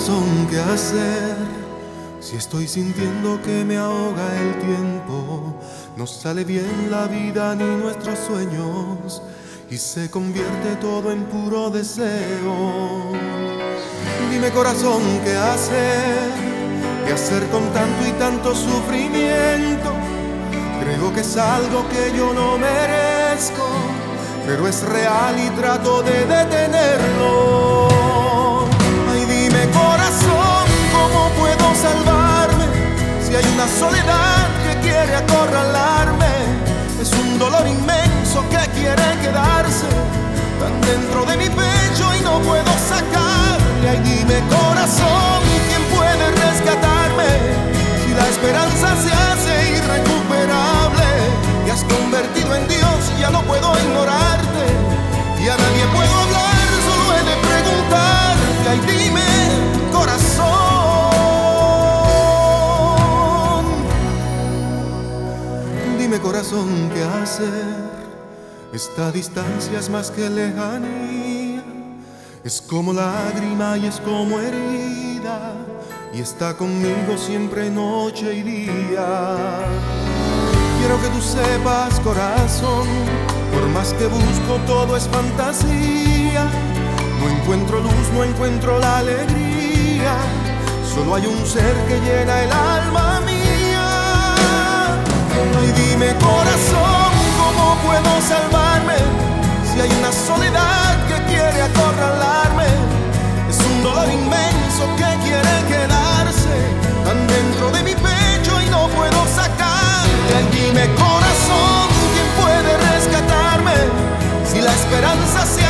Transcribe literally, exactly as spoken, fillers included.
corazón, ¿qué hacer? Si estoy sintiendo que me ahoga el tiempo, no sale bien la vida ni nuestros sueños, y se convierte todo en puro deseo. Dime corazón, ¿qué hacer? ¿Qué hacer con tanto y tanto sufrimiento? Creo que es algo que yo no merezco, pero es real y trato de detenerlo. Ay, dime corazón, ¿cómo puedo salvarme? Si hay una soledad que quiere acorralarme, es un dolor inmenso que quiere quedarse tan dentro de mi pecho y no puedo sacarle. Ay, dime corazón, ¿quién puede rescatarme? Si la esperanza se hace irrecuperable, te has convertido en Dios, ya no puedo ignorarte, y a nadie puedo hablar, solo he de preguntarte. Ay, dime corazón, dime corazón, ¿qué hacer? Esta distancia es más que lejanía, es como lágrima y es como herida, y está conmigo siempre noche y día. Quiero que tú sepas corazón, por más que busco todo es fantasía, no encuentro luz, no encuentro la alegría, solo hay un ser que llena el alma mía. Ay, dime corazón, ¿cómo puedo salvarme? Si hay una soledad que quiere acorralarme, es un dolor inmenso que quiere quedarse tan dentro de mi pecho y no puedo sacarle. Ay, dime corazón, ¿quién puede rescatarme? Si la esperanza se